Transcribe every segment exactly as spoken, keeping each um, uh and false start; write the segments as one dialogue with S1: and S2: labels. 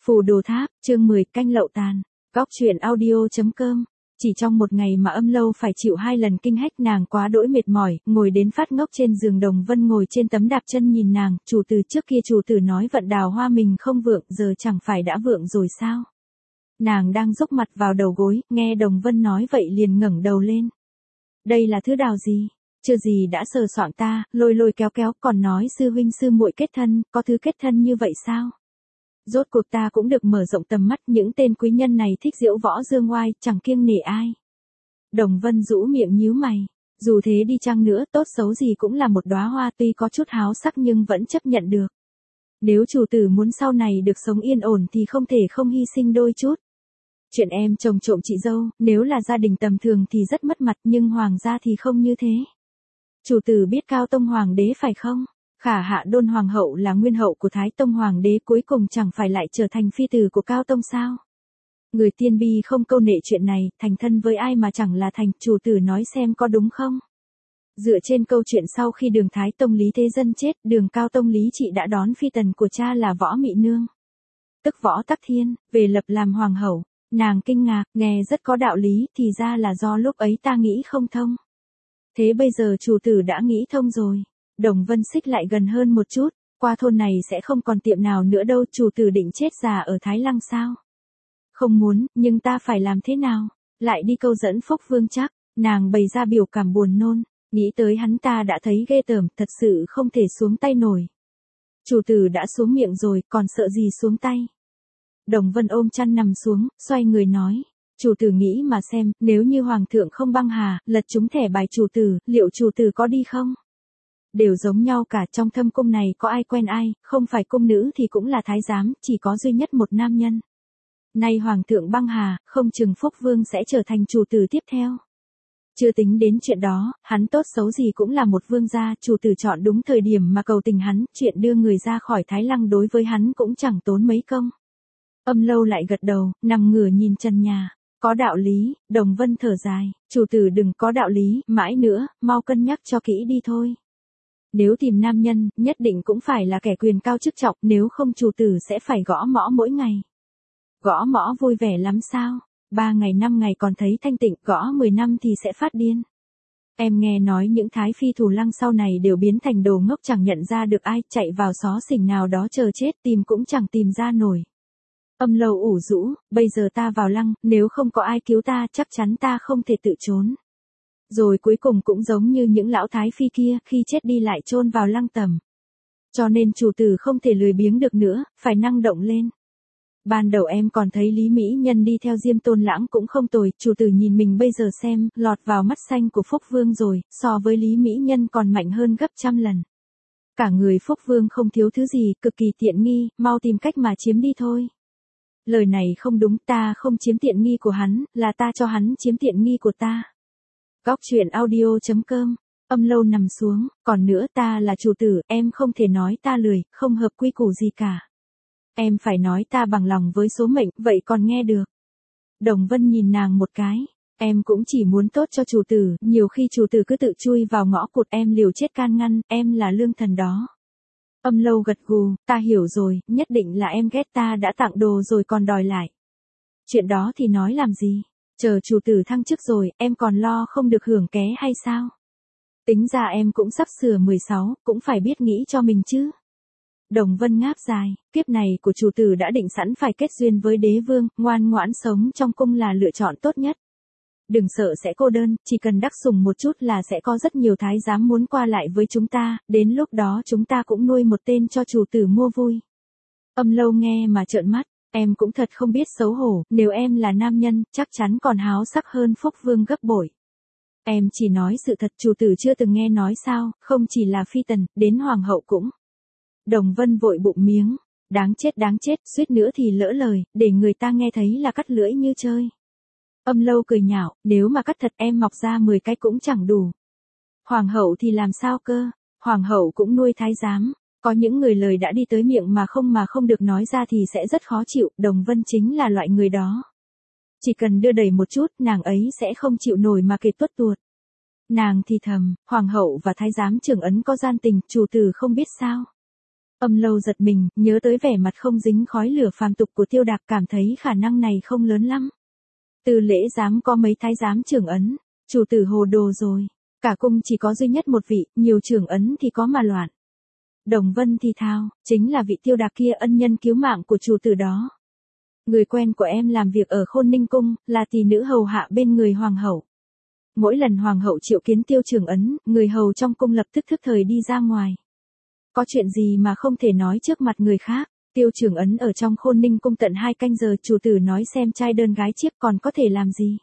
S1: Phù Đồ Tháp, chương mười, canh lậu tàn. Góc truyện audio.com. Chỉ trong một ngày mà Âm Lâu phải chịu hai lần kinh hách, nàng quá đỗi mệt mỏi, ngồi đến phát ngốc trên giường. Đồng Vân ngồi trên tấm đạp chân nhìn nàng, chủ tử trước kia chủ tử nói vận đào hoa mình không vượng, giờ chẳng phải đã vượng rồi sao? Nàng đang dốc mặt vào đầu gối, nghe Đồng Vân nói vậy liền ngẩng đầu lên. Đây là thứ đào gì? Chưa gì đã sờ soạng ta, lôi lôi kéo kéo, còn nói sư huynh sư muội kết thân, có thứ kết thân như vậy sao? Rốt cuộc ta cũng được mở rộng tầm mắt, những tên quý nhân này thích diễu võ dương oai, chẳng kiêng nể ai. Đồng Vân rũ miệng nhíu mày, dù thế đi chăng nữa, tốt xấu gì cũng là một đóa hoa, tuy có chút háo sắc nhưng vẫn chấp nhận được. Nếu chủ tử muốn sau này được sống yên ổn thì không thể không hy sinh đôi chút. Chuyện em chồng trộm chị dâu, nếu là gia đình tầm thường thì rất mất mặt, nhưng hoàng gia thì không như thế. Chủ tử biết Cao Tông Hoàng đế phải không? Khả Hạ Đôn Hoàng hậu là nguyên hậu của Thái Tông Hoàng đế, cuối cùng chẳng phải lại trở thành phi tử của Cao Tông sao? Người tiên bi không câu nệ chuyện này, thành thân với ai mà chẳng là thành, chủ tử nói xem có đúng không? Dựa trên câu chuyện sau khi đường Thái Tông Lý Thế Dân chết, đường Cao Tông Lý Trị đã đón phi tần của cha là Võ Mị Nương, tức Võ Tắc Thiên, về lập làm hoàng hậu. Nàng kinh ngạc, nghe rất có đạo lý, thì ra là do lúc ấy ta nghĩ không thông. Thế bây giờ chủ tử đã nghĩ thông rồi. Đồng Vân xích lại gần hơn một chút, qua thôn này sẽ không còn tiệm nào nữa đâu, chủ tử định chết già ở Thái Lăng sao? Không muốn, nhưng ta phải làm thế nào? Lại đi câu dẫn Phúc Vương chắc, nàng bày ra biểu cảm buồn nôn, nghĩ tới hắn ta đã thấy ghê tởm, thật sự không thể xuống tay nổi. Chủ tử đã xuống miệng rồi, còn sợ gì xuống tay? Đồng Vân ôm chăn nằm xuống, xoay người nói. Chủ tử nghĩ mà xem, nếu như hoàng thượng không băng hà, lật trúng thẻ bài chủ tử, liệu chủ tử có đi không? Đều giống nhau cả, trong thâm cung này có ai quen ai, không phải cung nữ thì cũng là thái giám, chỉ có duy nhất một nam nhân. Nay hoàng thượng băng hà, không chừng Phúc Vương sẽ trở thành chủ tử tiếp theo. Chưa tính đến chuyện đó, hắn tốt xấu gì cũng là một vương gia, chủ tử chọn đúng thời điểm mà cầu tình hắn, chuyện đưa người ra khỏi Thái Lăng đối với hắn cũng chẳng tốn mấy công. Âm Lâu lại gật đầu, nằm ngửa nhìn trần nhà. Có đạo lý. Đồng Vân thở dài, chủ tử đừng có đạo lý, mãi nữa, mau cân nhắc cho kỹ đi thôi. Nếu tìm nam nhân, nhất định cũng phải là kẻ quyền cao chức trọng, nếu không chủ tử sẽ phải gõ mõ mỗi ngày. Gõ mõ vui vẻ lắm sao? Ba ngày năm ngày còn thấy thanh tịnh, gõ mười năm thì sẽ phát điên. Em nghe nói những thái phi thủ lăng sau này đều biến thành đồ ngốc, chẳng nhận ra được ai, chạy vào xó xỉnh nào đó chờ chết, tìm cũng chẳng tìm ra nổi. Âm Lâu ủ rũ, bây giờ ta vào lăng, nếu không có ai cứu ta, chắc chắn ta không thể tự trốn. Rồi cuối cùng cũng giống như những lão thái phi kia, khi chết đi lại chôn vào lăng tẩm. Cho nên chủ tử không thể lười biếng được nữa, phải năng động lên. Ban đầu em còn thấy Lý Mỹ Nhân đi theo Diêm Tôn Lãng cũng không tồi, chủ tử nhìn mình bây giờ xem, lọt vào mắt xanh của Phúc Vương rồi, so với Lý Mỹ Nhân còn mạnh hơn gấp trăm lần. Cả người Phúc Vương không thiếu thứ gì, cực kỳ tiện nghi, mau tìm cách mà chiếm đi thôi. Lời này không đúng, ta không chiếm tiện nghi của hắn, là ta cho hắn chiếm tiện nghi của ta. Góc truyện audio.com. Âm Lâu nằm xuống, còn nữa, ta là chủ tử, em không thể nói ta lười, không hợp quy củ gì cả. Em phải nói ta bằng lòng với số mệnh, vậy còn nghe được. Đồng Vân nhìn nàng một cái, em cũng chỉ muốn tốt cho chủ tử, nhiều khi chủ tử cứ tự chui vào ngõ cụt, em liều chết can ngăn, em là lương thần đó. Âm Lâu gật gù, ta hiểu rồi, nhất định là em ghét ta đã tặng đồ rồi còn đòi lại. Chuyện đó thì nói làm gì, chờ chủ tử thăng chức rồi, em còn lo không được hưởng ké hay sao? Tính ra em cũng sắp sửa mười sáu, cũng phải biết nghĩ cho mình chứ. Đồng Vân ngáp dài, kiếp này của chủ tử đã định sẵn phải kết duyên với đế vương, ngoan ngoãn sống trong cung là lựa chọn tốt nhất. Đừng sợ sẽ cô đơn, chỉ cần đắc sủng một chút là sẽ có rất nhiều thái giám muốn qua lại với chúng ta, đến lúc đó chúng ta cũng nuôi một tên cho chủ tử mua vui. Âm Lâu nghe mà trợn mắt, em cũng thật không biết xấu hổ, nếu em là nam nhân, chắc chắn còn háo sắc hơn Phúc Vương gấp bội. Em chỉ nói sự thật, chủ tử chưa từng nghe nói sao, không chỉ là phi tần, đến hoàng hậu cũng. Đồng Vân vội bụng miếng, đáng chết đáng chết, suýt nữa thì lỡ lời, để người ta nghe thấy là cắt lưỡi như chơi. Âm Lâu cười nhạo, nếu mà cắt thật em mọc ra mười cái cũng chẳng đủ. Hoàng hậu thì làm sao cơ, hoàng hậu cũng nuôi thái giám, có những người lời đã đi tới miệng mà không mà không được nói ra thì sẽ rất khó chịu, Đồng Vân chính là loại người đó. Chỉ cần đưa đẩy một chút, nàng ấy sẽ không chịu nổi mà kể tuốt tuột. Nàng thì thầm, hoàng hậu và thái giám trưởng ấn có gian tình, chủ tử không biết sao. Âm Lâu giật mình, nhớ tới vẻ mặt không dính khói lửa phàm tục của Tiêu Đạc, cảm thấy khả năng này không lớn lắm. Tư lễ giám có mấy thái giám trưởng ấn, chủ tử hồ đồ rồi. Cả cung chỉ có duy nhất một vị, nhiều trưởng ấn thì có mà loạn. Đồng Vân thì thào, chính là vị Tiêu Đạc kia, ân nhân cứu mạng của chủ tử đó. Người quen của em làm việc ở Khôn Ninh cung, là tỷ nữ hầu hạ bên người hoàng hậu. Mỗi lần hoàng hậu triệu kiến Tiêu trưởng ấn, người hầu trong cung lập tức thức thời đi ra ngoài. Có chuyện gì mà không thể nói trước mặt người khác. Tiêu trưởng ấn ở trong Khôn Ninh cung tận hai canh giờ, chủ tử nói xem trai đơn gái chiếc còn có thể làm gì.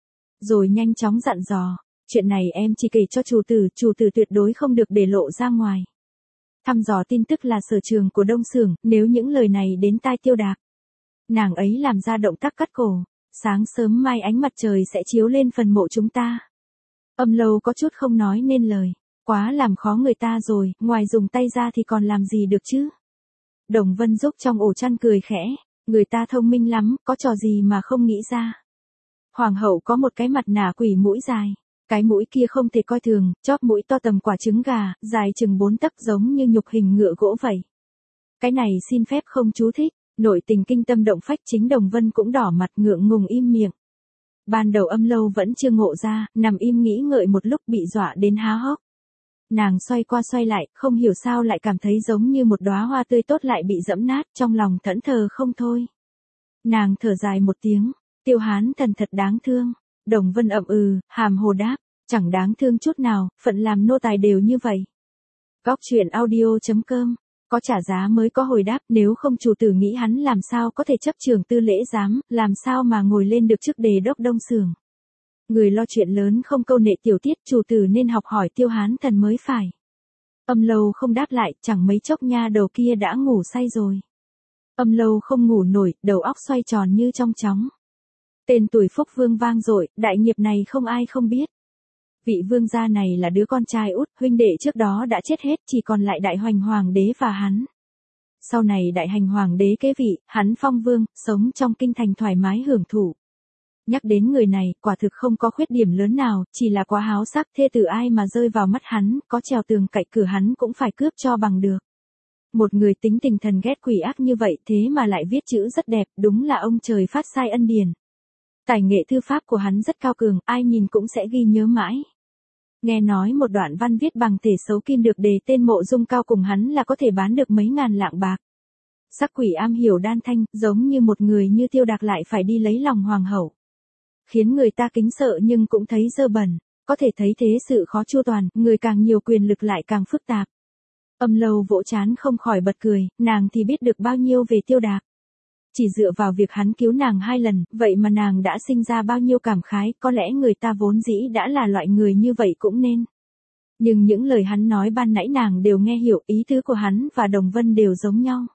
S1: Rồi nhanh chóng dặn dò, chuyện này em chỉ kể cho chủ tử, chủ tử tuyệt đối không được để lộ ra ngoài. Thăm dò tin tức là sở trường của Đông Xưởng, nếu những lời này đến tai Tiêu Đạc, nàng ấy làm ra động tác cắt cổ, sáng sớm mai ánh mặt trời sẽ chiếu lên phần mộ chúng ta. Âm Lâu có chút không nói nên lời, quá làm khó người ta rồi, ngoài dùng tay ra thì còn làm gì được chứ. Đồng Vân giúp trong ổ chăn cười khẽ, người ta thông minh lắm, có trò gì mà không nghĩ ra. Hoàng hậu có một cái mặt nạ quỷ mũi dài, cái mũi kia không thể coi thường, chóp mũi to tầm quả trứng gà, dài chừng bốn tấc giống như nhục hình ngựa gỗ vậy. Cái này xin phép không chú thích, nội tình kinh tâm động phách, chính Đồng Vân cũng đỏ mặt ngượng ngùng im miệng. Ban đầu Âm Lâu vẫn chưa ngộ ra, nằm im nghĩ ngợi một lúc bị dọa đến há hốc. Nàng xoay qua xoay lại, không hiểu sao lại cảm thấy giống như một đóa hoa tươi tốt lại bị dẫm nát, trong lòng thẫn thờ không thôi. Nàng thở dài một tiếng, Tiêu Hán Thần thật đáng thương. Đồng Vân ậm ừ, hàm hồ đáp, chẳng đáng thương chút nào, phận làm nô tài đều như vậy. Góc truyện audio chấm com, có trả giá mới có hồi đáp, nếu không chủ tử nghĩ hắn làm sao có thể chấp trường tư lễ giám, làm sao mà ngồi lên được chức đề đốc Đông Xưởng. Người lo chuyện lớn không câu nệ tiểu tiết, chủ tử nên học hỏi Tiêu Hán Thần mới phải. Âm Lâu không đáp lại, chẳng mấy chốc nha đầu kia đã ngủ say rồi. Âm Lâu không ngủ nổi, đầu óc xoay tròn như trong chóng. Tên tuổi Phúc Vương vang dội, đại nghiệp này không ai không biết. Vị vương gia này là đứa con trai út, huynh đệ trước đó đã chết hết, chỉ còn lại đại hoành hoàng đế và hắn. Sau này đại hành hoàng đế kế vị, hắn phong vương, sống trong kinh thành thoải mái hưởng thụ. Nhắc đến người này, quả thực không có khuyết điểm lớn nào, chỉ là quá háo sắc, thê tử ai mà rơi vào mắt hắn, có trèo tường cậy cửa hắn cũng phải cướp cho bằng được. Một người tính tình thần ghét quỷ ác như vậy thế mà lại viết chữ rất đẹp, đúng là ông trời phát sai ân điển. Tài nghệ thư pháp của hắn rất cao cường, ai nhìn cũng sẽ ghi nhớ mãi. Nghe nói một đoạn văn viết bằng thể xấu kim được đề tên Mộ Dung Cao cùng hắn là có thể bán được mấy ngàn lạng bạc. Sắc quỷ am hiểu đan thanh, giống như một người như Tiêu Đạc lại phải đi lấy lòng hoàng hậu. Khiến người ta kính sợ nhưng cũng thấy dơ bẩn, có thể thấy thế sự khó chu toàn, người càng nhiều quyền lực lại càng phức tạp. Âm Lâu vỗ trán không khỏi bật cười, nàng thì biết được bao nhiêu về Tiêu Đạc. Chỉ dựa vào việc hắn cứu nàng hai lần, vậy mà nàng đã sinh ra bao nhiêu cảm khái, có lẽ người ta vốn dĩ đã là loại người như vậy cũng nên. Nhưng những lời hắn nói ban nãy nàng đều nghe hiểu, ý tứ của hắn và Đồng Vân đều giống nhau.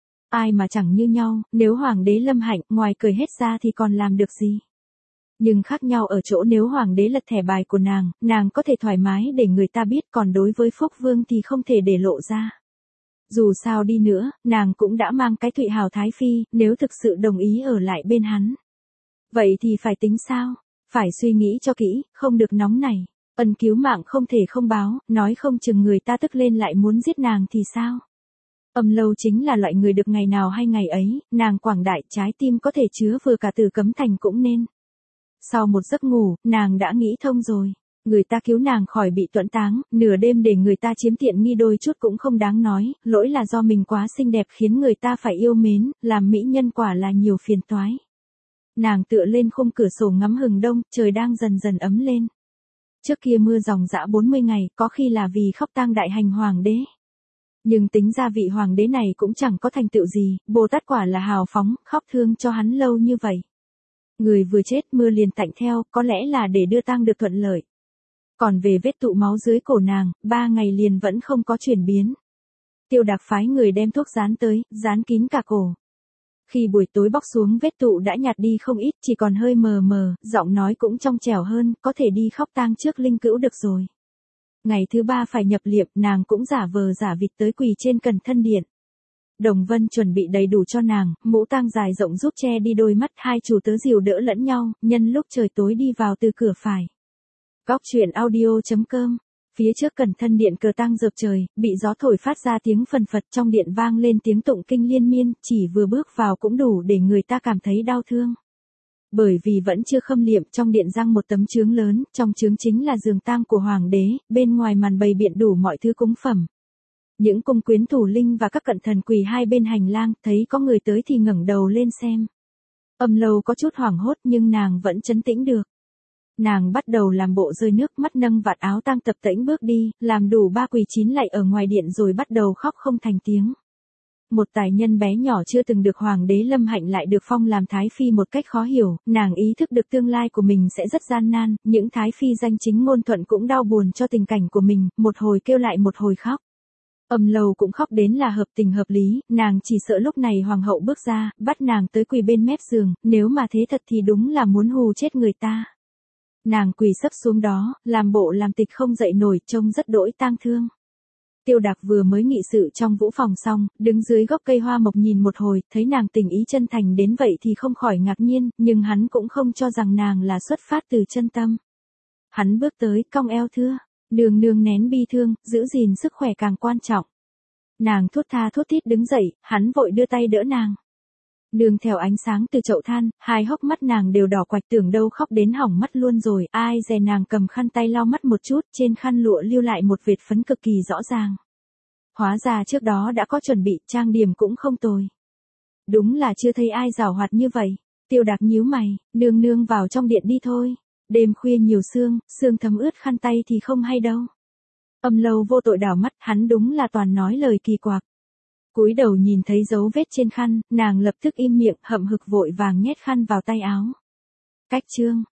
S1: Ai mà chẳng như nhau, nếu hoàng đế lâm hạnh, ngoài cười hết ra thì còn làm được gì. Nhưng khác nhau ở chỗ nếu hoàng đế lật thẻ bài của nàng, nàng có thể thoải mái để người ta biết, còn đối với Phúc Vương thì không thể để lộ ra. Dù sao đi nữa, nàng cũng đã mang cái Thụy Hào Thái Phi, nếu thực sự đồng ý ở lại bên hắn. Vậy thì phải tính sao? Phải suy nghĩ cho kỹ, không được nóng nảy. Ân cứu mạng không thể không báo, nói không chừng người ta tức lên lại muốn giết nàng thì sao? Âm Lâu chính là loại người được ngày nào hay ngày ấy, nàng quảng đại trái tim có thể chứa vừa cả Từ Cấm Thành cũng nên. Sau một giấc ngủ, nàng đã nghĩ thông rồi. Người ta cứu nàng khỏi bị tuẫn táng, nửa đêm để người ta chiếm tiện nghi đôi chút cũng không đáng nói, lỗi là do mình quá xinh đẹp khiến người ta phải yêu mến, làm mỹ nhân quả là nhiều phiền toái. Nàng tựa lên khung cửa sổ ngắm hừng đông, trời đang dần dần ấm lên. Trước kia mưa ròng rã bốn mươi ngày, có khi là vì khóc tang đại hành hoàng đế. Nhưng tính ra vị hoàng đế này cũng chẳng có thành tựu gì, Bồ Tát quả là hào phóng, khóc thương cho hắn lâu như vậy. Người vừa chết mưa liền tạnh theo, có lẽ là để đưa tang được thuận lợi. Còn về vết tụ máu dưới cổ nàng, ba ngày liền vẫn không có chuyển biến. Tiêu Đạc phái người đem thuốc dán tới, dán kín cả cổ. Khi buổi tối bóc xuống vết tụ đã nhạt đi không ít, chỉ còn hơi mờ mờ, giọng nói cũng trong trẻo hơn, có thể đi khóc tang trước linh cữu được rồi. Ngày thứ ba phải nhập liệm, nàng cũng giả vờ giả vịt tới quỳ trên Cẩn Thân Điện. Đồng Vân chuẩn bị đầy đủ cho nàng, mũ tang dài rộng giúp che đi đôi mắt, hai chủ tớ dìu đỡ lẫn nhau, nhân lúc trời tối đi vào từ cửa phải. Góc truyện audio chấm com Phía trước cẩn thân điện cờ tang dợp trời, bị gió thổi phát ra tiếng phần phật, trong điện vang lên tiếng tụng kinh liên miên, chỉ vừa bước vào cũng đủ để người ta cảm thấy đau thương. Bởi vì vẫn chưa khâm liệm, trong điện răng một tấm chướng lớn, trong chướng chính là giường tang của hoàng đế, bên ngoài màn bày biện đủ mọi thứ cúng phẩm. Những cung quyến thủ linh và các cận thần quỳ hai bên hành lang, thấy có người tới thì ngẩng đầu lên xem. Âm Lâu có chút hoảng hốt nhưng nàng vẫn trấn tĩnh được. Nàng bắt đầu làm bộ rơi nước mắt, nâng vạt áo tang tập tễnh bước đi, làm đủ ba quỳ chín lạy ở ngoài điện rồi bắt đầu khóc không thành tiếng. Một tài nhân bé nhỏ chưa từng được hoàng đế Lâm Hạnh lại được phong làm thái phi một cách khó hiểu, nàng ý thức được tương lai của mình sẽ rất gian nan, những thái phi danh chính ngôn thuận cũng đau buồn cho tình cảnh của mình, một hồi kêu lại một hồi khóc. Âm Lâu cũng khóc đến là hợp tình hợp lý, nàng chỉ sợ lúc này hoàng hậu bước ra, bắt nàng tới quỳ bên mép giường, nếu mà thế thật thì đúng là muốn hù chết người ta. Nàng quỳ sấp xuống đó, làm bộ làm tịch không dậy nổi, trông rất đỗi tang thương. Tiêu Đạc vừa mới nghị sự trong vũ phòng xong, đứng dưới gốc cây hoa mộc nhìn một hồi, thấy nàng tình ý chân thành đến vậy thì không khỏi ngạc nhiên, nhưng hắn cũng không cho rằng nàng là xuất phát từ chân tâm. Hắn bước tới, cong eo thưa, nương nương nén bi thương, giữ gìn sức khỏe càng quan trọng. Nàng thút tha thút thít đứng dậy, hắn vội đưa tay đỡ nàng. Nương theo ánh sáng từ chậu than, hai hốc mắt nàng đều đỏ quạch, tưởng đâu khóc đến hỏng mắt luôn rồi, ai dè nàng cầm khăn tay lau mắt một chút, trên khăn lụa lưu lại một vệt phấn cực kỳ rõ ràng. Hóa ra trước đó đã có chuẩn bị, trang điểm cũng không tồi. Đúng là chưa thấy ai giàu hoạt như vậy. Tiêu Đạc nhíu mày, nương nương vào trong điện đi thôi. Đêm khuya nhiều sương, sương thấm ướt khăn tay thì không hay đâu. Âm Lâu vô tội đảo mắt, hắn đúng là toàn nói lời kỳ quặc. Cúi đầu nhìn thấy dấu vết trên khăn, nàng lập tức im miệng, hậm hực vội vàng nhét khăn vào tay áo. Cách chương